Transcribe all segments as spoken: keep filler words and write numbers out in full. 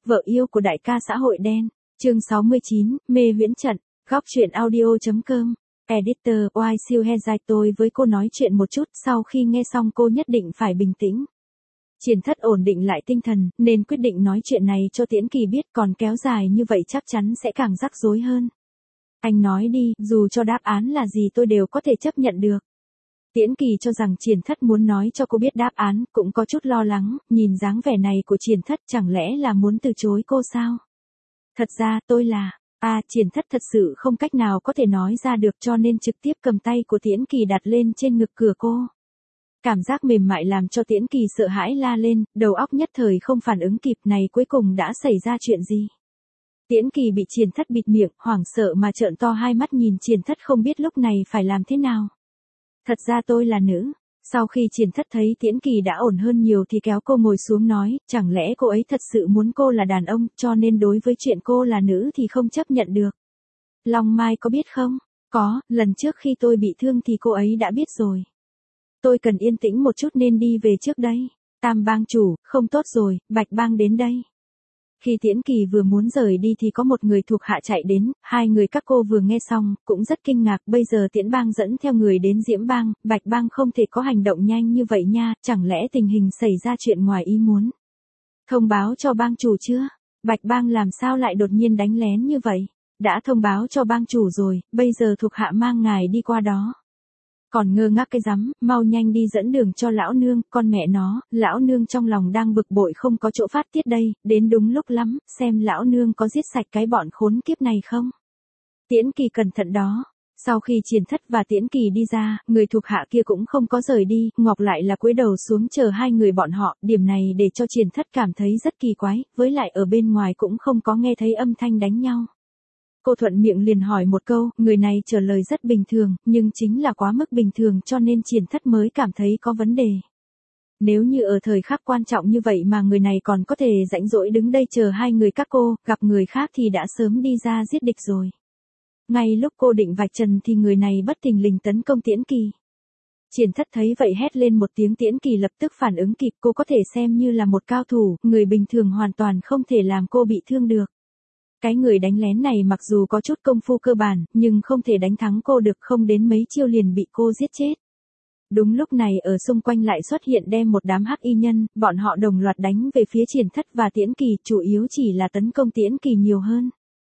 vợ yêu của đại ca xã hội đen. Chương sáu mươi chín, mê huyễn trận. Góc truyện audio.com. Editor Y siêu he dài tôi với cô nói chuyện một chút, sau khi nghe xong cô nhất định phải bình tĩnh. Triển Thất ổn định lại tinh thần, nên quyết định nói chuyện này cho Tiễn Kỳ biết, còn kéo dài như vậy chắc chắn sẽ càng rắc rối hơn. Anh nói đi, dù cho đáp án là gì tôi đều có thể chấp nhận được. Tiễn Kỳ cho rằng Triển Thất muốn nói cho cô biết đáp án, cũng có chút lo lắng, nhìn dáng vẻ này của Triển Thất chẳng lẽ là muốn từ chối cô sao? Thật ra tôi là, à Triển Thất thật sự không cách nào có thể nói ra được cho nên trực tiếp cầm tay của Tiễn Kỳ đặt lên trên ngực cửa cô. Cảm giác mềm mại làm cho Tiễn Kỳ sợ hãi la lên, đầu óc nhất thời không phản ứng kịp, này cuối cùng đã xảy ra chuyện gì? Tiễn Kỳ bị Triển Thất bịt miệng, hoảng sợ mà trợn to hai mắt nhìn Triển Thất không biết lúc này phải làm thế nào. Thật ra tôi là nữ. Sau khi Triển Thất thấy Tiễn Kỳ đã ổn hơn nhiều thì kéo cô ngồi xuống nói, chẳng lẽ cô ấy thật sự muốn cô là đàn ông, cho nên đối với chuyện cô là nữ thì không chấp nhận được. Long Mai có biết không? Có, lần trước khi tôi bị thương thì cô ấy đã biết rồi. Tôi cần yên tĩnh một chút nên đi về trước đây. Tam bang chủ, không tốt rồi, Bạch bang đến đây. Khi Tiễn Kỳ vừa muốn rời đi thì có một người thuộc hạ chạy đến, hai người các cô vừa nghe xong, cũng rất kinh ngạc, bây giờ Tiễn bang dẫn theo người đến Diễm bang, Bạch bang không thể có hành động nhanh như vậy nha, chẳng lẽ tình hình xảy ra chuyện ngoài ý muốn. Thông báo cho bang chủ chưa? Bạch bang làm sao lại đột nhiên đánh lén như vậy? Đã thông báo cho bang chủ rồi, bây giờ thuộc hạ mang ngài đi qua đó. Còn ngơ ngác cái rắm, mau nhanh đi dẫn đường cho lão nương, con mẹ nó, lão nương trong lòng đang bực bội không có chỗ phát tiết đây, đến đúng lúc lắm, xem lão nương có giết sạch cái bọn khốn kiếp này không. Tiễn Kỳ cẩn thận đó. Sau khi Triển Thất và Tiễn Kỳ đi ra, người thuộc hạ kia cũng không có rời đi, Ngọc lại là cúi đầu xuống chờ hai người bọn họ, điểm này để cho Triển Thất cảm thấy rất kỳ quái, với lại ở bên ngoài cũng không có nghe thấy âm thanh đánh nhau. Cô thuận miệng liền hỏi một câu, người này trả lời rất bình thường, nhưng chính là quá mức bình thường cho nên Triển Thất mới cảm thấy có vấn đề. Nếu như ở thời khắc quan trọng như vậy mà người này còn có thể rãnh rỗi đứng đây chờ hai người các cô, gặp người khác thì đã sớm đi ra giết địch rồi. Ngay lúc cô định vạch trần thì người này bất thình lình tấn công Tiễn Kỳ. Triển Thất thấy vậy hét lên một tiếng, Tiễn Kỳ lập tức phản ứng kịp, cô có thể xem như là một cao thủ, người bình thường hoàn toàn không thể làm cô bị thương được. Cái người đánh lén này mặc dù có chút công phu cơ bản, nhưng không thể đánh thắng cô được, không đến mấy chiêu liền bị cô giết chết. Đúng lúc này ở xung quanh lại xuất hiện đem một đám hắc y nhân, bọn họ đồng loạt đánh về phía Triển Thất và Tiễn Kỳ, chủ yếu chỉ là tấn công Tiễn Kỳ nhiều hơn.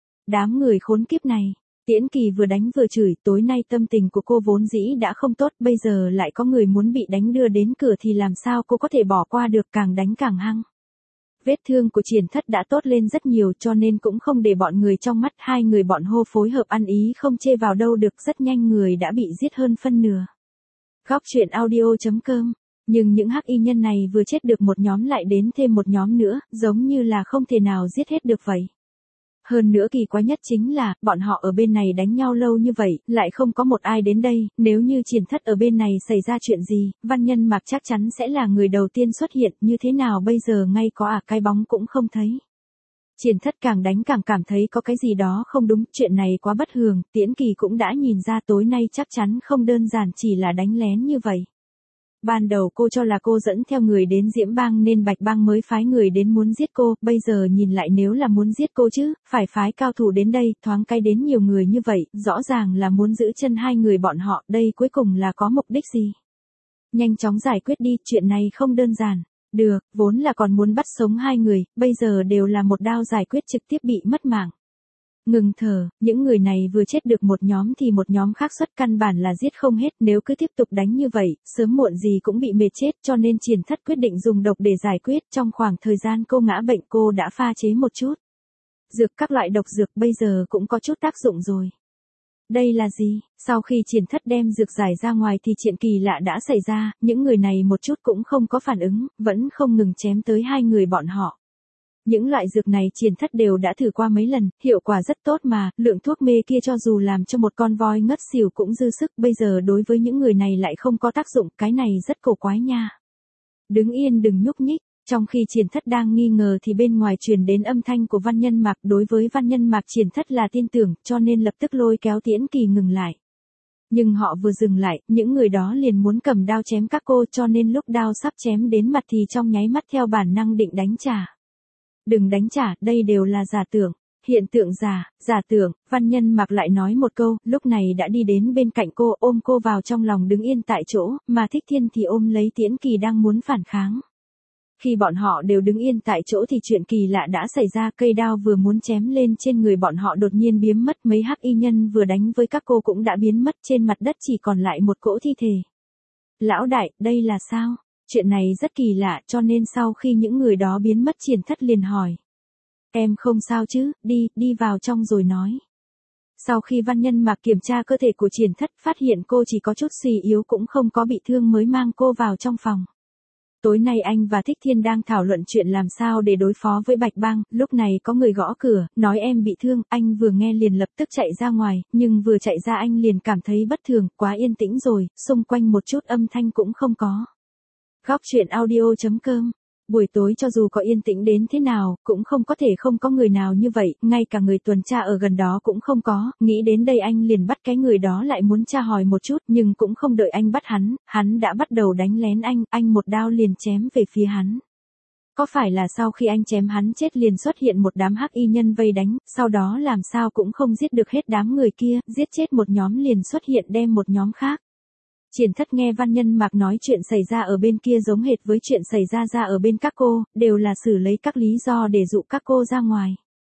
Đám người khốn kiếp này, Tiễn Kỳ vừa đánh vừa chửi, tối nay tâm tình của cô vốn dĩ đã không tốt, bây giờ lại có người muốn bị đánh đưa đến cửa thì làm sao cô có thể bỏ qua được, càng đánh càng hăng. Vết thương của Triển Thất đã tốt lên rất nhiều cho nên cũng không để bọn người trong mắt, hai người bọn hô phối hợp ăn ý không chê vào đâu được, rất nhanh người đã bị giết hơn phân nửa. Góc truyện audio.com. Nhưng những hắc y nhân này vừa chết được một nhóm lại đến thêm một nhóm nữa, giống như là không thể nào giết hết được vậy. Hơn nữa kỳ quái nhất chính là, bọn họ ở bên này đánh nhau lâu như vậy, lại không có một ai đến đây, nếu như Triển Thất ở bên này xảy ra chuyện gì, Văn Nhân Mạc chắc chắn sẽ là người đầu tiên xuất hiện, như thế nào bây giờ ngay có à cái bóng cũng không thấy. Triển Thất càng đánh càng cảm thấy có cái gì đó không đúng, chuyện này quá bất thường, Tiễn Kỳ cũng đã nhìn ra tối nay chắc chắn không đơn giản chỉ là đánh lén như vậy. Ban đầu cô cho là cô dẫn theo người đến Diễm bang nên Bạch bang mới phái người đến muốn giết cô, bây giờ nhìn lại nếu là muốn giết cô chứ, phải phái cao thủ đến đây, thoáng cái đến nhiều người như vậy, rõ ràng là muốn giữ chân hai người bọn họ, đây cuối cùng là có mục đích gì? Nhanh chóng giải quyết đi, chuyện này không đơn giản. Được, vốn là còn muốn bắt sống hai người, bây giờ đều là một đao giải quyết trực tiếp bị mất mạng. Ngừng thở, những người này vừa chết được một nhóm thì một nhóm khác xuất căn bản là giết không hết, nếu cứ tiếp tục đánh như vậy, sớm muộn gì cũng bị mệt chết, cho nên Triển Thất quyết định dùng độc để giải quyết, trong khoảng thời gian cô ngã bệnh cô đã pha chế một chút dược, các loại độc dược bây giờ cũng có chút tác dụng rồi. Đây là gì? Sau khi Triển Thất đem dược giải ra ngoài thì chuyện kỳ lạ đã xảy ra, những người này một chút cũng không có phản ứng, vẫn không ngừng chém tới hai người bọn họ. Những loại dược này Triển Thất đều đã thử qua mấy lần, hiệu quả rất tốt mà, lượng thuốc mê kia cho dù làm cho một con voi ngất xỉu cũng dư sức, bây giờ đối với những người này lại không có tác dụng, cái này rất cổ quái nha. Đứng yên đừng nhúc nhích, trong khi Triển Thất đang nghi ngờ thì bên ngoài truyền đến âm thanh của Văn Nhân Mạc, đối với Văn Nhân Mạc Triển Thất là tin tưởng, cho nên lập tức lôi kéo Tiễn Kỳ ngừng lại. Nhưng họ vừa dừng lại, những người đó liền muốn cầm đao chém các cô cho nên lúc đao sắp chém đến mặt thì trong nháy mắt theo bản năng định đánh trả. Đừng đánh trả, đây đều là giả tưởng. Hiện tượng giả, giả tưởng, Văn Nhân Mạc lại nói một câu, lúc này đã đi đến bên cạnh cô, ôm cô vào trong lòng đứng yên tại chỗ, mà Thích Thiên thì ôm lấy Tiễn Kỳ đang muốn phản kháng. Khi bọn họ đều đứng yên tại chỗ thì chuyện kỳ lạ đã xảy ra, cây đao vừa muốn chém lên trên người bọn họ đột nhiên biến mất, mấy hắc y nhân vừa đánh với các cô cũng đã biến mất, trên mặt đất chỉ còn lại một cỗ thi thể. Lão đại, đây là sao? Chuyện này rất kỳ lạ, cho nên sau khi những người đó biến mất Triển Thất liền hỏi. Em không sao chứ, đi, đi vào trong rồi nói. Sau khi Văn Nhân Mạc kiểm tra cơ thể của Triển Thất phát hiện cô chỉ có chút suy yếu cũng không có bị thương mới mang cô vào trong phòng. Tối nay anh và Thích Thiên đang thảo luận chuyện làm sao để đối phó với Bạch Bang, lúc này có người gõ cửa, nói em bị thương, anh vừa nghe liền lập tức chạy ra ngoài, nhưng vừa chạy ra anh liền cảm thấy bất thường, quá yên tĩnh rồi, xung quanh một chút âm thanh cũng không có. Góc truyện audio chấm com. Buổi tối cho dù có yên tĩnh đến thế nào, cũng không có thể không có người nào như vậy, ngay cả người tuần tra ở gần đó cũng không có, nghĩ đến đây anh liền bắt cái người đó lại muốn tra hỏi một chút, nhưng cũng không đợi anh bắt hắn, hắn đã bắt đầu đánh lén anh, anh một đao liền chém về phía hắn. Có phải là sau khi anh chém hắn chết liền xuất hiện một đám hắc y nhân vây đánh, sau đó làm sao cũng không giết được hết đám người kia, giết chết một nhóm liền xuất hiện đem một nhóm khác. Triển Thất nghe Văn Nhân Mạc nói chuyện xảy ra ở bên kia giống hệt với chuyện xảy ra ra ở bên các cô, đều là xử lấy các lý do để dụ các cô ra ngoài.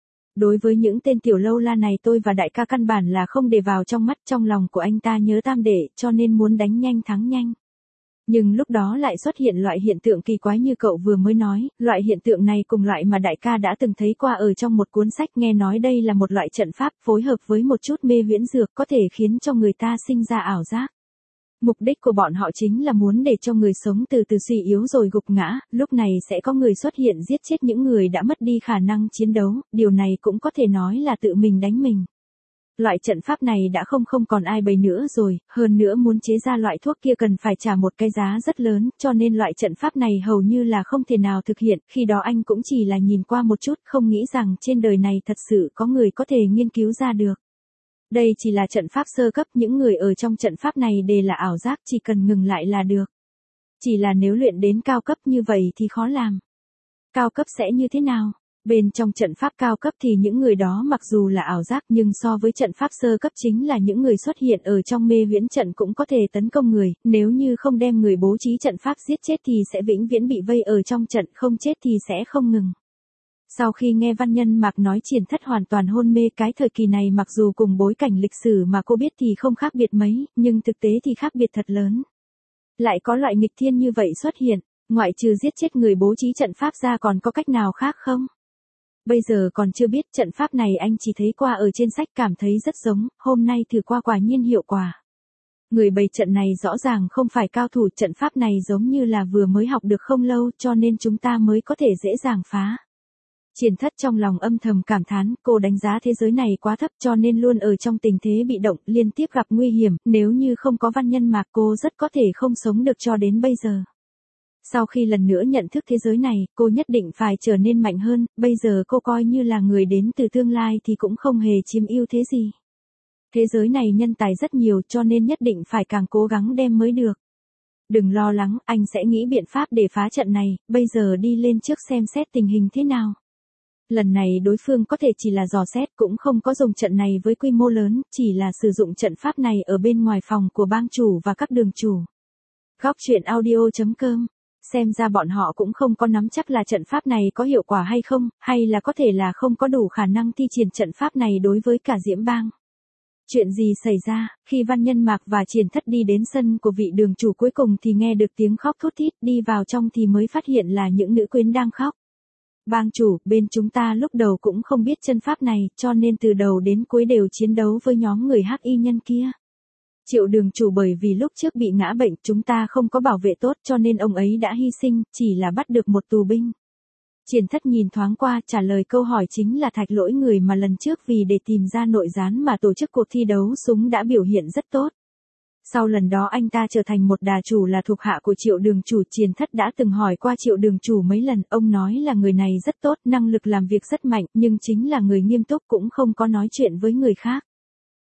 Đối với những tên tiểu lâu la này tôi và đại ca căn bản là không để vào trong mắt, trong lòng của anh ta nhớ tam đệ cho nên muốn đánh nhanh thắng nhanh. Nhưng lúc đó lại xuất hiện loại hiện tượng kỳ quái như cậu vừa mới nói, loại hiện tượng này cùng loại mà đại ca đã từng thấy qua ở trong một cuốn sách, nghe nói đây là một loại trận pháp phối hợp với một chút mê huyễn dược có thể khiến cho người ta sinh ra ảo giác. Mục đích của bọn họ chính là muốn để cho người sống từ từ suy yếu rồi gục ngã, lúc này sẽ có người xuất hiện giết chết những người đã mất đi khả năng chiến đấu, điều này cũng có thể nói là tự mình đánh mình. Loại trận pháp này đã không không còn ai bày nữa rồi, hơn nữa muốn chế ra loại thuốc kia cần phải trả một cái giá rất lớn, cho nên loại trận pháp này hầu như là không thể nào thực hiện, khi đó anh cũng chỉ là nhìn qua một chút, không nghĩ rằng trên đời này thật sự có người có thể nghiên cứu ra được. Đây chỉ là trận pháp sơ cấp, những người ở trong trận pháp này đều là ảo giác, chỉ cần ngừng lại là được. Chỉ là nếu luyện đến cao cấp như vậy thì khó làm. Cao cấp sẽ như thế nào? Bên trong trận pháp cao cấp thì những người đó mặc dù là ảo giác nhưng so với trận pháp sơ cấp chính là những người xuất hiện ở trong mê huyễn trận cũng có thể tấn công người, nếu như không đem người bố trí trận pháp giết chết thì sẽ vĩnh viễn bị vây ở trong trận, không chết thì sẽ không ngừng. Sau khi nghe Văn Nhân Mạc nói Triển Thất hoàn toàn hôn mê, cái thời kỳ này mặc dù cùng bối cảnh lịch sử mà cô biết thì không khác biệt mấy, nhưng thực tế thì khác biệt thật lớn. Lại có loại nghịch thiên như vậy xuất hiện, ngoại trừ giết chết người bố trí trận pháp ra còn có cách nào khác không? Bây giờ còn chưa biết, trận pháp này anh chỉ thấy qua ở trên sách cảm thấy rất giống, hôm nay thử qua quả nhiên hiệu quả. Người bày trận này rõ ràng không phải cao thủ, trận pháp này giống như là vừa mới học được không lâu cho nên chúng ta mới có thể dễ dàng phá. Triển Thất trong lòng âm thầm cảm thán, cô đánh giá thế giới này quá thấp cho nên luôn ở trong tình thế bị động, liên tiếp gặp nguy hiểm, nếu như không có Văn Nhân Mạc cô rất có thể không sống được cho đến bây giờ. Sau khi lần nữa nhận thức thế giới này, cô nhất định phải trở nên mạnh hơn, bây giờ cô coi như là người đến từ tương lai thì cũng không hề chiếm ưu thế gì. Thế giới này nhân tài rất nhiều cho nên nhất định phải càng cố gắng đem mới được. Đừng lo lắng, anh sẽ nghĩ biện pháp để phá trận này, bây giờ đi lên trước xem xét tình hình thế nào. Lần này đối phương có thể chỉ là dò xét, cũng không có dùng trận này với quy mô lớn, chỉ là sử dụng trận pháp này ở bên ngoài phòng của bang chủ và các đường chủ. Góc truyện audio chấm com. Xem ra bọn họ cũng không có nắm chắc là trận pháp này có hiệu quả hay không, hay là có thể là không có đủ khả năng thi triển trận pháp này đối với cả Diễm Bang. Chuyện gì xảy ra, khi Văn Nhân Mạc và Triển Thất đi đến sân của vị đường chủ cuối cùng thì nghe được tiếng khóc thút thít, đi vào trong thì mới phát hiện là những nữ quyến đang khóc. Bang chủ, bên chúng ta lúc đầu cũng không biết chân pháp này, cho nên từ đầu đến cuối đều chiến đấu với nhóm người hắc y nhân kia. Triệu đường chủ bởi vì lúc trước bị ngã bệnh chúng ta không có bảo vệ tốt cho nên ông ấy đã hy sinh, chỉ là bắt được một tù binh. Triển Thất nhìn thoáng qua trả lời câu hỏi chính là Thạch Lỗi, người mà lần trước vì để tìm ra nội gián mà tổ chức cuộc thi đấu súng đã biểu hiện rất tốt. Sau lần đó anh ta trở thành một đà chủ là thuộc hạ của Triệu đường chủ. Triển Thất đã từng hỏi qua Triệu đường chủ mấy lần, ông nói là người này rất tốt, năng lực làm việc rất mạnh, nhưng chính là người nghiêm túc cũng không có nói chuyện với người khác.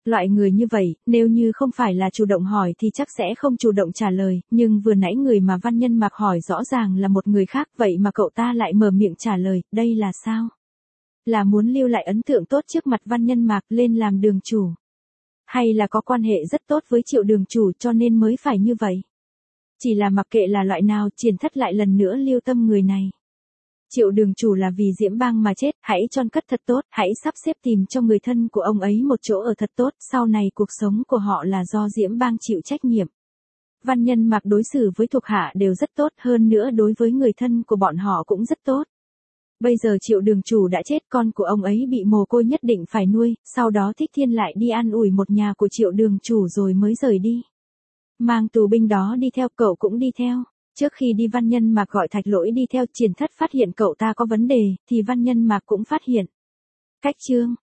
Loại người như vậy, nếu như không phải là chủ động hỏi thì chắc sẽ không chủ động trả lời, nhưng vừa nãy người mà Văn Nhân Mạc hỏi rõ ràng là một người khác, vậy mà cậu ta lại mở miệng trả lời, đây là sao? Là muốn lưu lại ấn tượng tốt trước mặt Văn Nhân Mạc lên làm đường chủ? Hay là có quan hệ rất tốt với Triệu đường chủ cho nên mới phải như vậy? Chỉ là mặc kệ là loại nào, Triển Thất lại lần nữa lưu tâm người này. Triệu đường chủ là vì Diễm Bang mà chết, hãy chôn cất thật tốt, hãy sắp xếp tìm cho người thân của ông ấy một chỗ ở thật tốt, sau này cuộc sống của họ là do Diễm Bang chịu trách nhiệm. Văn Nhân Mạc đối xử với thuộc hạ đều rất tốt, hơn nữa đối với người thân của bọn họ cũng rất tốt. Bây giờ Triệu đường chủ đã chết, con của ông ấy bị mồ côi nhất định phải nuôi, sau đó Thích Thiên lại đi an ủi một nhà của Triệu đường chủ rồi mới rời đi. Mang tù binh đó đi theo, cậu cũng đi theo. Trước khi đi Văn Nhân Mạc gọi Thạch Lỗi đi theo, Triển Thất phát hiện cậu ta có vấn đề, thì Văn Nhân Mạc cũng phát hiện. Cách chương